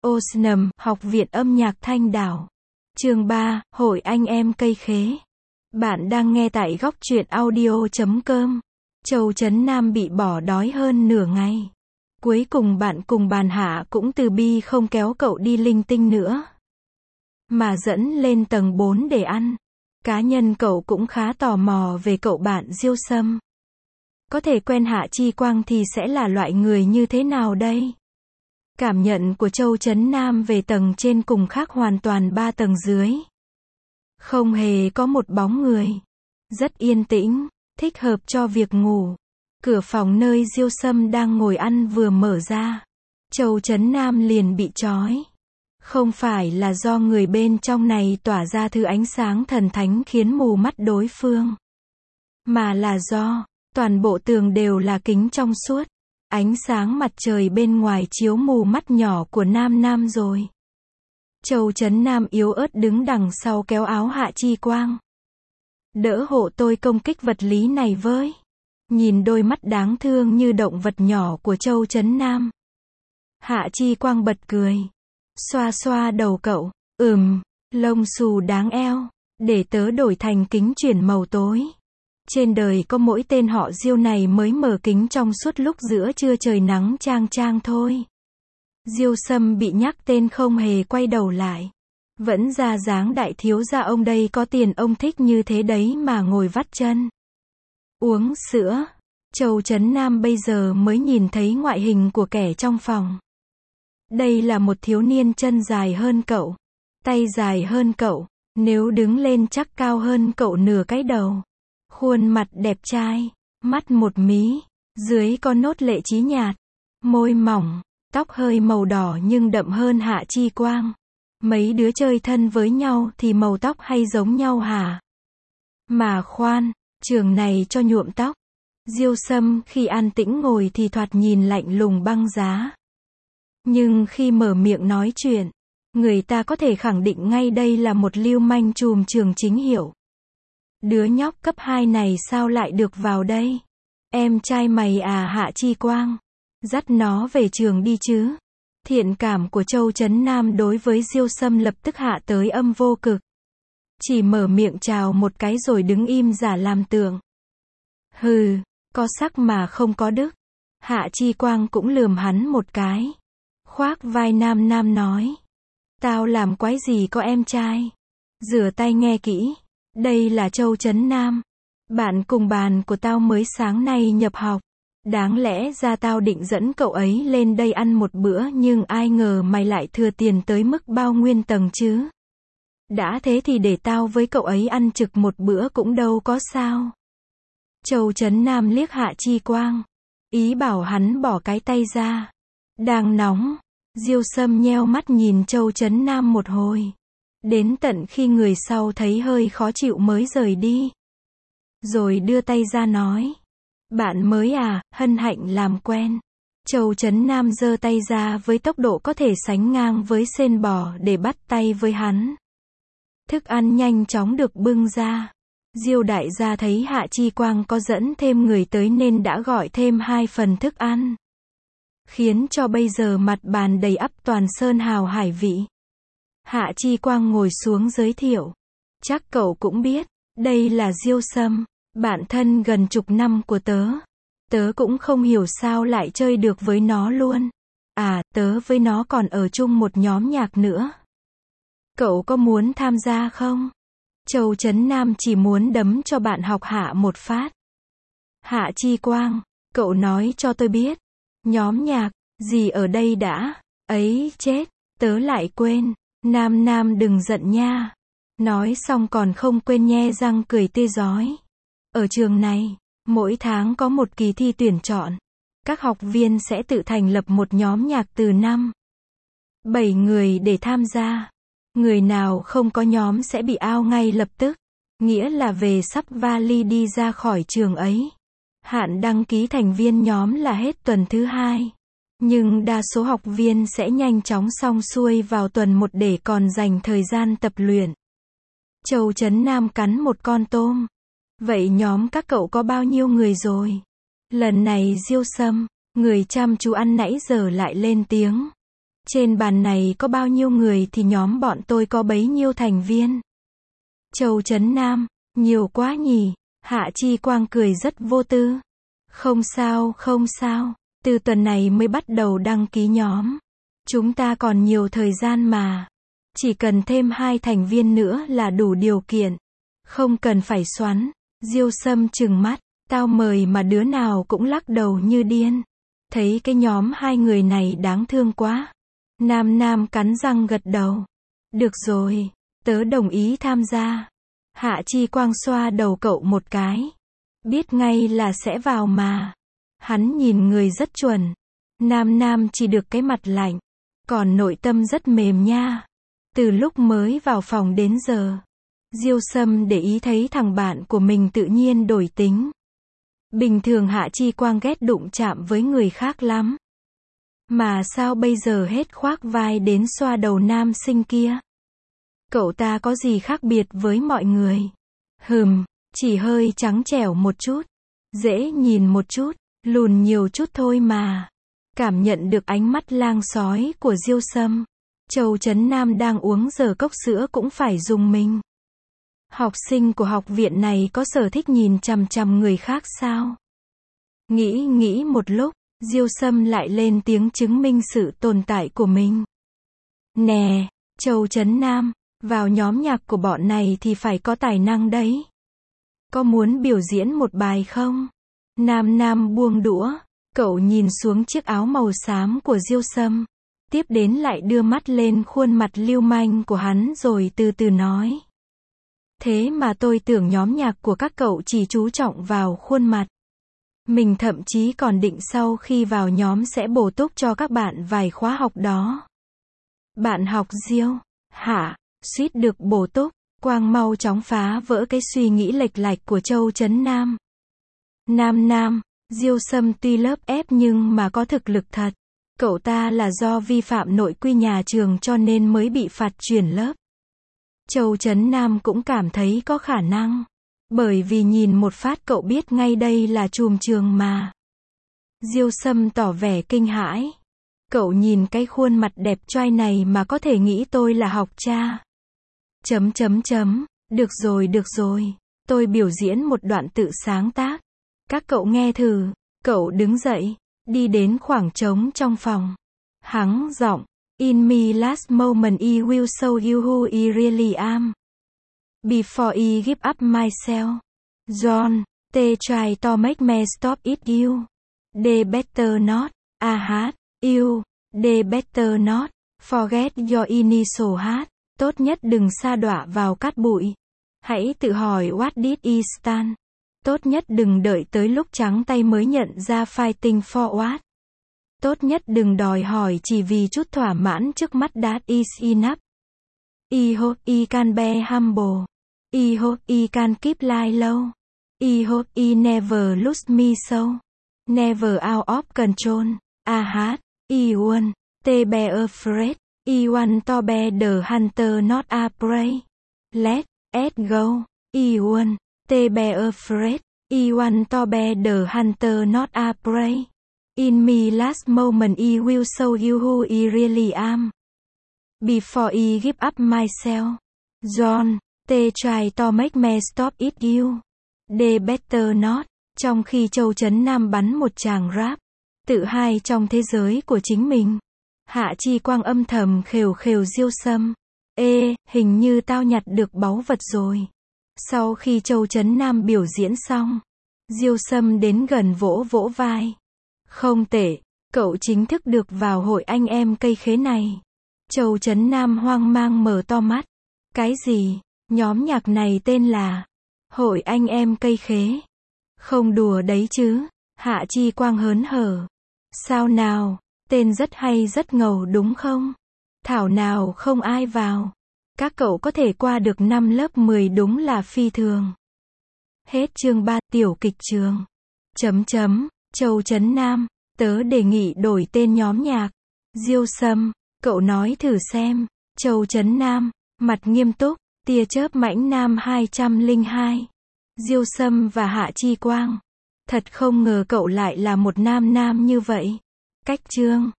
Osnum, Học viện âm nhạc Thanh Đảo. Chương 3, Hội anh em cây khế. Bạn đang nghe tại góc truyện audio.com. Châu Trấn Nam bị bỏ đói hơn nửa ngày. Cuối cùng bạn cùng bàn hạ cũng từ bi không kéo cậu đi linh tinh nữa, mà dẫn lên tầng 4 để ăn. Cá nhân cậu cũng khá tò mò về cậu bạn Diêu Sâm. Có thể quen Hạ Chi Quang thì sẽ là loại người như thế nào đây? Cảm nhận của Châu Trấn Nam về tầng trên cùng khác hoàn toàn 3 tầng dưới. Không hề có một bóng người. Rất yên tĩnh, thích hợp cho việc ngủ. Cửa phòng nơi Diêu Sâm đang ngồi ăn vừa mở ra, Châu Trấn Nam liền bị chói. Không phải là do người bên trong này tỏa ra thứ ánh sáng thần thánh khiến mù mắt đối phương, mà là do toàn bộ tường đều là kính trong suốt. Ánh sáng mặt trời bên ngoài chiếu mù mắt nhỏ của Nam rồi. Châu Trấn Nam yếu ớt đứng đằng sau kéo áo Hạ Chi Quang. Đỡ hộ tôi công kích vật lý này với. Nhìn đôi mắt đáng thương như động vật nhỏ của Châu Trấn Nam, Hạ Chi Quang bật cười. Xoa xoa đầu cậu. Lông xù đáng eo. Để tớ đổi thành kính chuyển màu tối. Trên đời có mỗi tên họ Diêu này mới mở kính trong suốt lúc giữa trưa trời nắng chang chang thôi. Diêu Sâm bị nhắc tên không hề quay đầu lại. Vẫn ra dáng đại thiếu gia ông đây có tiền ông thích như thế đấy mà ngồi vắt chân uống sữa. Châu Trấn Nam bây giờ mới nhìn thấy ngoại hình của kẻ trong phòng. Đây là một thiếu niên chân dài hơn cậu, tay dài hơn cậu, nếu đứng lên chắc cao hơn cậu nửa cái đầu. Khuôn mặt đẹp trai, mắt một mí, dưới có nốt lệ trí nhạt, môi mỏng, tóc hơi màu đỏ nhưng đậm hơn Hạ Chi Quang. Mấy đứa chơi thân với nhau thì màu tóc hay giống nhau hả? Mà khoan, trường này cho nhuộm tóc. Diêu Sâm khi an tĩnh ngồi thì thoạt nhìn lạnh lùng băng giá. Nhưng khi mở miệng nói chuyện, người ta có thể khẳng định ngay đây là một lưu manh trùm trường chính hiệu. Đứa nhóc cấp 2 này sao lại được vào đây? Em trai mày à Hạ Chi Quang? Dắt nó về trường đi chứ. Thiện cảm của Châu Trấn Nam đối với Diêu Sâm lập tức hạ tới âm vô cực. Chỉ mở miệng chào một cái rồi đứng im giả làm tượng. Hừ, có sắc mà không có đức. Hạ Chi Quang cũng lườm hắn một cái. Khoác vai Nam nói. Tao làm quái gì có em trai. Rửa tay nghe kỹ. Đây là Châu Trấn Nam. Bạn cùng bàn của tao mới sáng nay nhập học. Đáng lẽ ra tao định dẫn cậu ấy lên đây ăn một bữa nhưng ai ngờ mày lại thừa tiền tới mức bao nguyên tầng chứ. Đã thế thì để tao với cậu ấy ăn trực một bữa cũng đâu có sao. Châu Trấn Nam liếc Hạ Chi Quang. Ý bảo hắn bỏ cái tay ra. Đang nóng. Diêu Sâm nheo mắt nhìn Châu Trấn Nam một hồi. Đến tận khi người sau thấy hơi khó chịu mới rời đi. Rồi đưa tay ra nói. Bạn mới à, hân hạnh làm quen. Châu Trấn Nam giơ tay ra với tốc độ có thể sánh ngang với sên bò để bắt tay với hắn. Thức ăn nhanh chóng được bưng ra. Diêu đại gia thấy Hạ Chi Quang có dẫn thêm người tới nên đã gọi thêm 2 phần thức ăn. Khiến cho bây giờ mặt bàn đầy ắp toàn sơn hào hải vị. Hạ Chi Quang ngồi xuống giới thiệu. Chắc cậu cũng biết, đây là Diêu Sâm, bạn thân gần chục năm của tớ. Tớ cũng không hiểu sao lại chơi được với nó luôn. À, tớ với nó còn ở chung một nhóm nhạc nữa. Cậu có muốn tham gia không? Châu Trấn Nam chỉ muốn đấm cho bạn học Hạ một phát. Hạ Chi Quang, cậu nói cho tôi biết. Nhóm nhạc, gì ở đây đã? Ấy chết, tớ lại quên. Nam đừng giận nha. Nói xong còn không quên nhe răng cười tươi rói. Ở trường này, mỗi tháng có một kỳ thi tuyển chọn. Các học viên sẽ tự thành lập một nhóm nhạc từ 7 người để tham gia. Người nào không có nhóm sẽ bị out ngay lập tức. Nghĩa là về sắp vali đi ra khỏi trường ấy. Hạn đăng ký thành viên nhóm là hết tuần thứ 2. Nhưng đa số học viên sẽ nhanh chóng xong xuôi vào tuần 1 để còn dành thời gian tập luyện. Châu Trấn Nam cắn một con tôm. Vậy nhóm các cậu có bao nhiêu người rồi? Lần này Diêu Sâm, người chăm chú ăn nãy giờ lại lên tiếng. Trên bàn này có bao nhiêu người thì nhóm bọn tôi có bấy nhiêu thành viên. Châu Trấn Nam, nhiều quá nhỉ. Hạ Chi Quang cười rất vô tư. Không sao, không sao. Từ tuần này mới bắt đầu đăng ký nhóm. Chúng ta còn nhiều thời gian mà. Chỉ cần thêm 2 thành viên nữa là đủ điều kiện. Không cần phải xoắn. Diêu Sâm trừng mắt. Tao mời mà đứa nào cũng lắc đầu như điên. Thấy cái nhóm 2 người này đáng thương quá. Nam Nam cắn răng gật đầu. Được rồi, tớ đồng ý tham gia. Hạ Chi Quang xoa đầu cậu một cái. Biết ngay là sẽ vào mà. Hắn nhìn người rất chuẩn. Nam Nam chỉ được cái mặt lạnh. Còn nội tâm rất mềm nha. Từ lúc mới vào phòng đến giờ. Diêu Sâm để ý thấy thằng bạn của mình tự nhiên đổi tính. Bình thường Hạ Chi Quang ghét đụng chạm với người khác lắm. Mà sao bây giờ hết khoác vai đến xoa đầu nam sinh kia? Cậu ta có gì khác biệt với mọi người? Chỉ hơi trắng trẻo một chút. Dễ nhìn một chút, lùn nhiều chút thôi mà. Cảm nhận được ánh mắt lang sói của Diêu Sâm. Châu Trấn Nam đang uống dở cốc sữa cũng phải dùng mình. Học sinh của học viện này có sở thích nhìn chằm chằm người khác sao? Nghĩ một lúc, Diêu Sâm lại lên tiếng chứng minh sự tồn tại của mình. Nè, Châu Trấn Nam, vào nhóm nhạc của bọn này thì phải có tài năng đấy. Có muốn biểu diễn một bài không? Nam Nam buông đũa, cậu nhìn xuống chiếc áo màu xám của Diêu Sâm. Tiếp đến lại đưa mắt lên khuôn mặt lưu manh của hắn rồi từ từ nói. Thế mà tôi tưởng nhóm nhạc của các cậu chỉ chú trọng vào khuôn mặt. Mình thậm chí còn định sau khi vào nhóm sẽ bổ túc cho các bạn vài khóa học đó. Bạn học Diêu? Hả? Suýt được bổ túc. Quang mau chóng phá vỡ cái suy nghĩ lệch lạch của Châu Trấn Nam. Nam, Diêu Sâm tuy lớp ép nhưng mà có thực lực thật. Cậu ta là do vi phạm nội quy nhà trường cho nên mới bị phạt chuyển lớp. Châu Trấn Nam cũng cảm thấy có khả năng. Bởi vì nhìn một phát cậu biết ngay đây là trùm trường mà. Diêu Sâm tỏ vẻ kinh hãi. Cậu nhìn cái khuôn mặt đẹp trai này mà có thể nghĩ tôi là học cha. Được rồi. Tôi biểu diễn một đoạn tự sáng tác. Các cậu nghe thử. Cậu đứng dậy, đi đến khoảng trống trong phòng. Hắng giọng. In me last moment I will show you who I really am. Before I give up myself. John, they try to make me stop it you. They better not. You. They better not. Forget your initial heart. Tốt nhất đừng sa đọa vào cát bụi. Hãy tự hỏi what did I stand. Tốt nhất đừng đợi tới lúc trắng tay mới nhận ra fighting for what. Tốt nhất đừng đòi hỏi chỉ vì chút thỏa mãn trước mắt that is enough. I hope I can be humble. I hope I can keep life low. I hope I never lose me so. Never out of control. I want to be afraid. I want to be the hunter not a prey. Let it go. I want to be afraid. I want to be the hunter not a prey. In me last moment I will show you who I really am. Before I give up myself. John, they try to make me stop it you. They better not. Trong khi Châu Trấn Nam bắn một tràng rap. Tự hai trong thế giới của chính mình. Hạ Chi Quang âm thầm khều Diêu Sâm. Ê, hình như tao nhặt được báu vật rồi. Sau khi Châu Trấn Nam biểu diễn xong. Diêu Sâm đến gần vỗ vai. Không tệ, cậu chính thức được vào hội anh em cây khế này. Châu Trấn Nam hoang mang mở to mắt. Cái gì? Nhóm nhạc này tên là Hội Anh Em Cây Khế. Không đùa đấy chứ. Hạ Chi Quang hớn hở. Sao nào? Tên rất hay rất ngầu đúng không? Thảo nào không ai vào. Các cậu có thể qua được năm lớp 10 đúng là phi thường. Hết chương 3 tiểu kịch trường. Châu Trấn Nam, tớ đề nghị đổi tên nhóm nhạc. Diêu Sâm, cậu nói thử xem. Châu Trấn Nam, mặt nghiêm túc, tia chớp mãnh nam 202. Diêu Sâm và Hạ Chi Quang. Thật không ngờ cậu lại là một nam như vậy. Cách chương